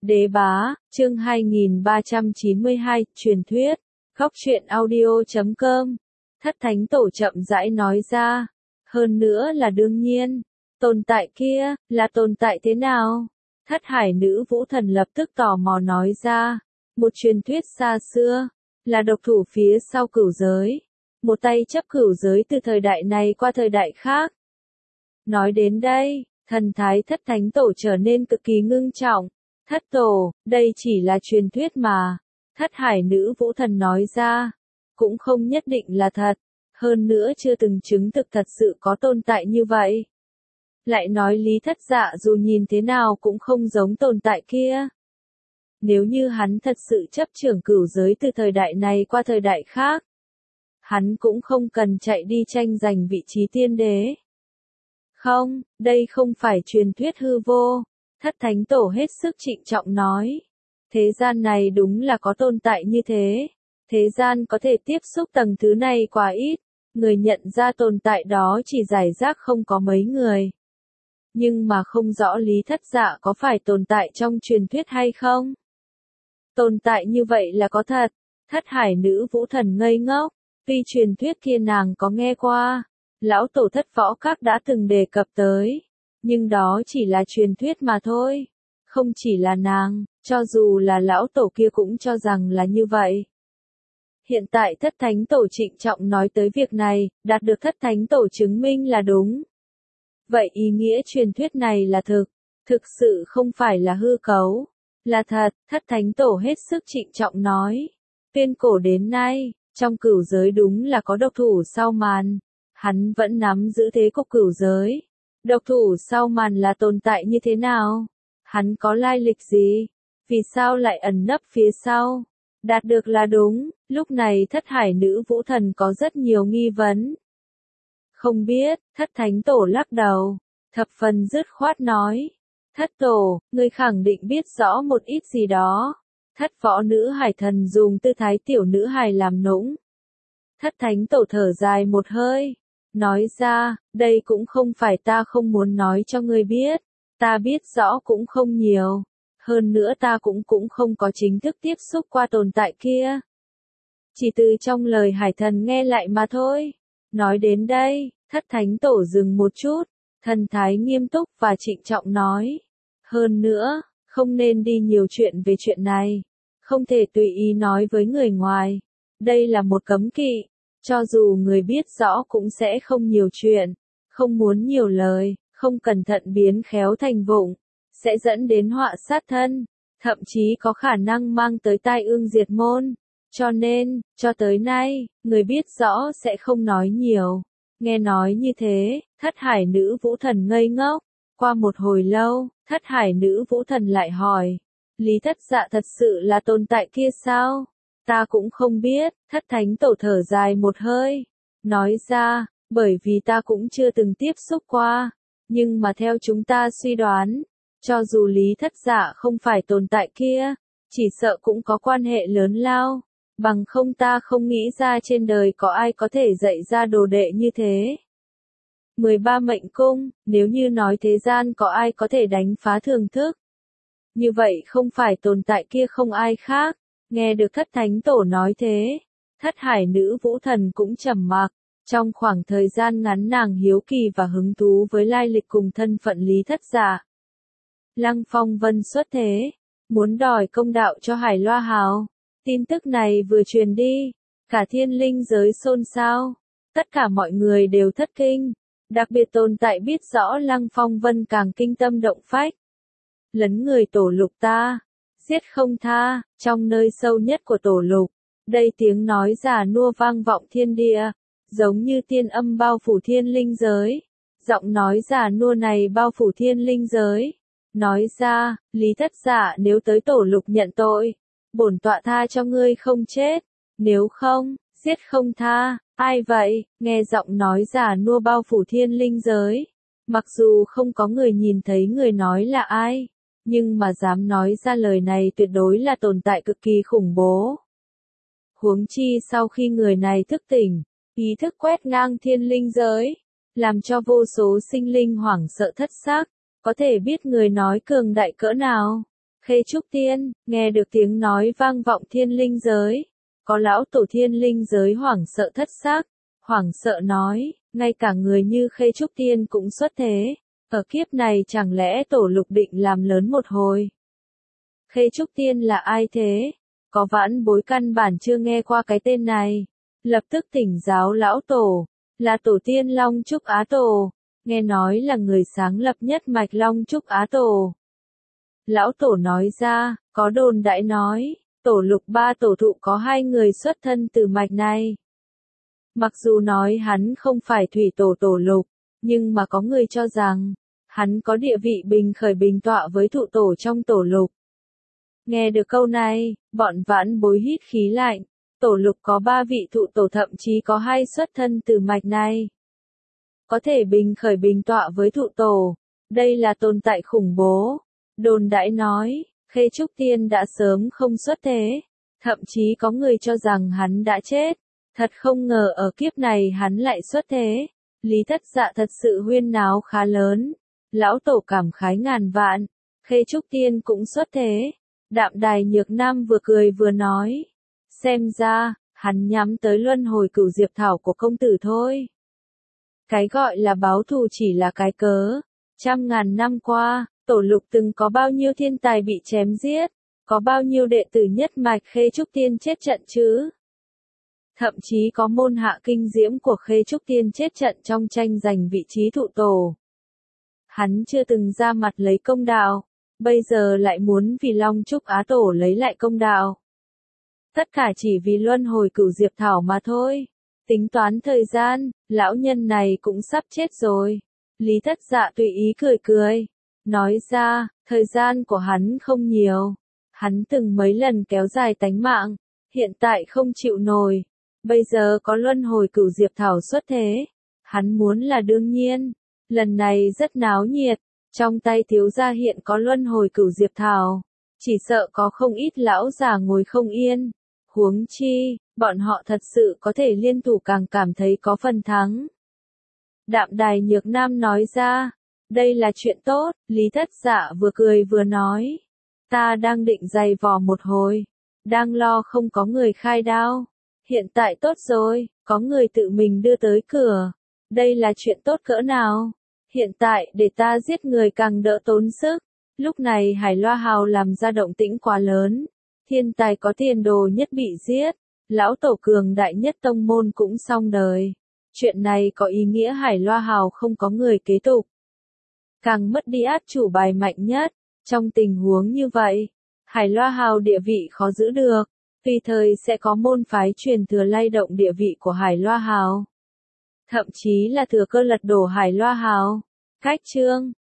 Đế bá, chương 2392, truyền thuyết, góc truyện audio.com. Thất thánh tổ chậm rãi nói ra. Hơn nữa là đương nhiên. Tồn tại kia, là tồn tại thế nào? Thất hải nữ vũ thần lập tức tò mò nói ra. Một truyền thuyết xa xưa, là độc thủ phía sau cửu giới. Một tay chấp cửu giới từ thời đại này qua thời đại khác. Nói đến đây, thần thái thất thánh tổ trở nên cực kỳ ngưng trọng. Thất tổ, đây chỉ là truyền thuyết mà. Thất hải nữ vũ thần nói ra. Cũng không nhất định là thật. Hơn nữa chưa từng chứng thực thật sự có tồn tại như vậy. Lại nói Lý Thất Dạ dù nhìn thế nào cũng không giống tồn tại kia. Nếu như hắn thật sự chấp trưởng cửu giới từ thời đại này qua thời đại khác. Hắn cũng không cần chạy đi tranh giành vị trí tiên đế. Không, đây không phải truyền thuyết hư vô. Thất thánh tổ hết sức trịnh trọng nói. Thế gian này đúng là có tồn tại như thế. Thế gian có thể tiếp xúc tầng thứ này quá ít. Người nhận ra tồn tại đó chỉ giải rác không có mấy người. Nhưng mà không rõ Lý Thất Dạ có phải tồn tại trong truyền thuyết hay không? Tồn tại như vậy là có thật. Thất hải nữ vũ thần ngây ngốc. Tuy truyền thuyết kia nàng có nghe qua. Lão tổ Thất Võ Các đã từng đề cập tới. Nhưng đó chỉ là truyền thuyết mà thôi. Không chỉ là nàng, cho dù là lão tổ kia cũng cho rằng là như vậy. Hiện tại thất thánh tổ trịnh trọng nói tới việc này, đạt được thất thánh tổ chứng minh là đúng. Vậy ý nghĩa truyền thuyết này là thực sự không phải là hư cấu, là thật. Thất thánh tổ hết sức trịnh trọng nói. Tuyên cổ đến nay, trong cửu giới đúng là có độc thủ sau màn. Hắn vẫn nắm giữ thế cục cửu giới. Độc thủ sau màn là tồn tại như thế nào? Hắn có lai lịch gì? Vì sao lại ẩn nấp phía sau? Đạt được là đúng, lúc này thất hải nữ vũ thần có rất nhiều nghi vấn. Không biết, thất thánh tổ lắc đầu, thập phần dứt khoát nói. Thất tổ, ngươi khẳng định biết rõ một ít gì đó. Thất võ nữ hải thần dùng tư thái tiểu nữ hài làm nũng. Thất thánh tổ thở dài một hơi. Nói ra, đây cũng không phải ta không muốn nói cho ngươi biết. Ta biết rõ cũng không nhiều. Hơn nữa ta cũng không có chính thức tiếp xúc qua tồn tại kia. Chỉ từ trong lời hải thần nghe lại mà thôi. Nói đến đây, thất thánh tổ dừng một chút. Thần thái nghiêm túc và trịnh trọng nói. Hơn nữa, không nên đi nhiều chuyện về chuyện này. Không thể tùy ý nói với người ngoài. Đây là một cấm kỵ. Cho dù người biết rõ cũng sẽ không nhiều chuyện, không muốn nhiều lời, không cẩn thận biến khéo thành vụng, sẽ dẫn đến họa sát thân, thậm chí có khả năng mang tới tai ương diệt môn. Cho nên, cho tới nay, người biết rõ sẽ không nói nhiều. Nghe nói như thế, thất hải nữ vũ thần ngây ngốc. Qua một hồi lâu, thất hải nữ vũ thần lại hỏi, Lý Thất Dạ thật sự là tồn tại kia sao? Ta cũng không biết. Thất thánh tổ thở dài một hơi. Nói ra, bởi vì ta cũng chưa từng tiếp xúc qua. Nhưng mà theo chúng ta suy đoán, cho dù Lý Thất Dạ không phải tồn tại kia, chỉ sợ cũng có quan hệ lớn lao. Bằng không ta không nghĩ ra trên đời có ai có thể dạy ra đồ đệ như thế. 13 mệnh cung, nếu như nói thế gian có ai có thể đánh phá thường thức. Như vậy không phải tồn tại kia không ai khác. Nghe được thất thánh tổ nói thế, thất hải nữ vũ thần cũng trầm mặc. Trong khoảng thời gian ngắn nàng hiếu kỳ và hứng thú với lai lịch cùng thân phận Lý Thất Dạ. Lăng Phong Vân xuất thế, muốn đòi công đạo cho Hải Loa Hào. Tin tức này vừa truyền đi, cả thiên linh giới xôn xao. Tất cả mọi người đều thất kinh, đặc biệt tồn tại biết rõ Lăng Phong Vân càng kinh tâm động phách. Lấn người tổ lục ta, giết không tha, trong nơi sâu nhất của tổ lục. Đây tiếng nói già nua vang vọng thiên địa, giống như tiên âm bao phủ thiên linh giới. Giọng nói già nua này bao phủ thiên linh giới. Nói ra, Lý Thất Dạ nếu tới tổ lục nhận tội, bổn tọa tha cho ngươi không chết. Nếu không, giết không tha. Ai vậy? Nghe giọng nói già nua bao phủ thiên linh giới. Mặc dù không có người nhìn thấy người nói là ai, nhưng mà dám nói ra lời này tuyệt đối là tồn tại cực kỳ khủng bố. Huống chi sau khi người này thức tỉnh, ý thức quét ngang thiên linh giới, làm cho vô số sinh linh hoảng sợ thất xác, có thể biết người nói cường đại cỡ nào. Khê Trúc Tiên, nghe được tiếng nói vang vọng thiên linh giới. Có lão tổ thiên linh giới hoảng sợ thất xác, hoảng sợ nói, ngay cả người như Khê Trúc Tiên cũng xuất thế. Ở kiếp này chẳng lẽ tổ lục định làm lớn một hồi? Khê Trúc Tiên là ai thế? Có vãn bối căn bản chưa nghe qua cái tên này. Lập tức thỉnh giáo lão tổ, là tổ tiên Long Trúc Á Tổ, nghe nói là người sáng lập nhất mạch Long Trúc Á Tổ. Lão tổ nói ra, có đồn đại nói, tổ lục ba tổ thụ có 2 người xuất thân từ mạch này. Mặc dù nói hắn không phải thủy tổ tổ lục, nhưng mà có người cho rằng, hắn có địa vị bình khởi bình tọa với thụ tổ trong tổ lục. Nghe được câu này, bọn vãn bối hít khí lạnh, tổ lục có 3 vị thụ tổ, thậm chí có 2 xuất thân từ mạch này. Có thể bình khởi bình tọa với thụ tổ, đây là tồn tại khủng bố. Đồn đãi nói, Khê Trúc Tiên đã sớm không xuất thế, thậm chí có người cho rằng hắn đã chết. Thật không ngờ ở kiếp này hắn lại xuất thế. Lý Thất Dạ thật sự huyên náo khá lớn. Lão tổ cảm khái ngàn vạn, Khê Trúc Tiên cũng xuất thế. Đạm Đài Nhược Nam vừa cười vừa nói, xem ra, hắn nhắm tới luân hồi cửu diệp thảo của công tử thôi. Cái gọi là báo thù chỉ là cái cớ. Trăm ngàn năm qua, tổ lục từng có bao nhiêu thiên tài bị chém giết, có bao nhiêu đệ tử nhất mạch Khê Trúc Tiên chết trận chứ? Thậm chí có môn hạ kinh diễm của Khê Trúc Tiên chết trận trong tranh giành vị trí thụ tổ. Hắn chưa từng ra mặt lấy công đạo, bây giờ lại muốn vì Long Trúc Á Tổ lấy lại công đạo. Tất cả chỉ vì luân hồi cửu diệp thảo mà thôi. Tính toán thời gian, lão nhân này cũng sắp chết rồi. Lý Thất Dạ tùy ý cười cười, nói ra, thời gian của hắn không nhiều. Hắn từng mấy lần kéo dài tánh mạng, hiện tại không chịu nổi. Bây giờ có luân hồi cửu diệp thảo xuất thế, hắn muốn là đương nhiên. Lần này rất náo nhiệt, trong tay thiếu gia hiện có luân hồi cửu diệp thảo, chỉ sợ có không ít lão già ngồi không yên. Huống chi, bọn họ thật sự có thể liên thủ càng cảm thấy có phần thắng. Đạm Đài Nhược Nam nói ra, đây là chuyện tốt. Lý Thất Dạ vừa cười vừa nói, ta đang định giày vò một hồi, đang lo không có người khai đao. Hiện tại tốt rồi, có người tự mình đưa tới cửa. Đây là chuyện tốt cỡ nào? Hiện tại để ta giết người càng đỡ tốn sức. Lúc này Hải Loa Hào làm ra động tĩnh quá lớn. Thiên tài có tiền đồ nhất bị giết. Lão tổ cường đại nhất tông môn cũng xong đời. Chuyện này có ý nghĩa Hải Loa Hào không có người kế tục. Càng mất đi át chủ bài mạnh nhất. Trong tình huống như vậy, Hải Loa Hào địa vị khó giữ được. Tùy thời sẽ có môn phái truyền thừa lay động địa vị của Hải Loa Hào. Thậm chí là thừa cơ lật đổ Hải Loa Hào. Cách chương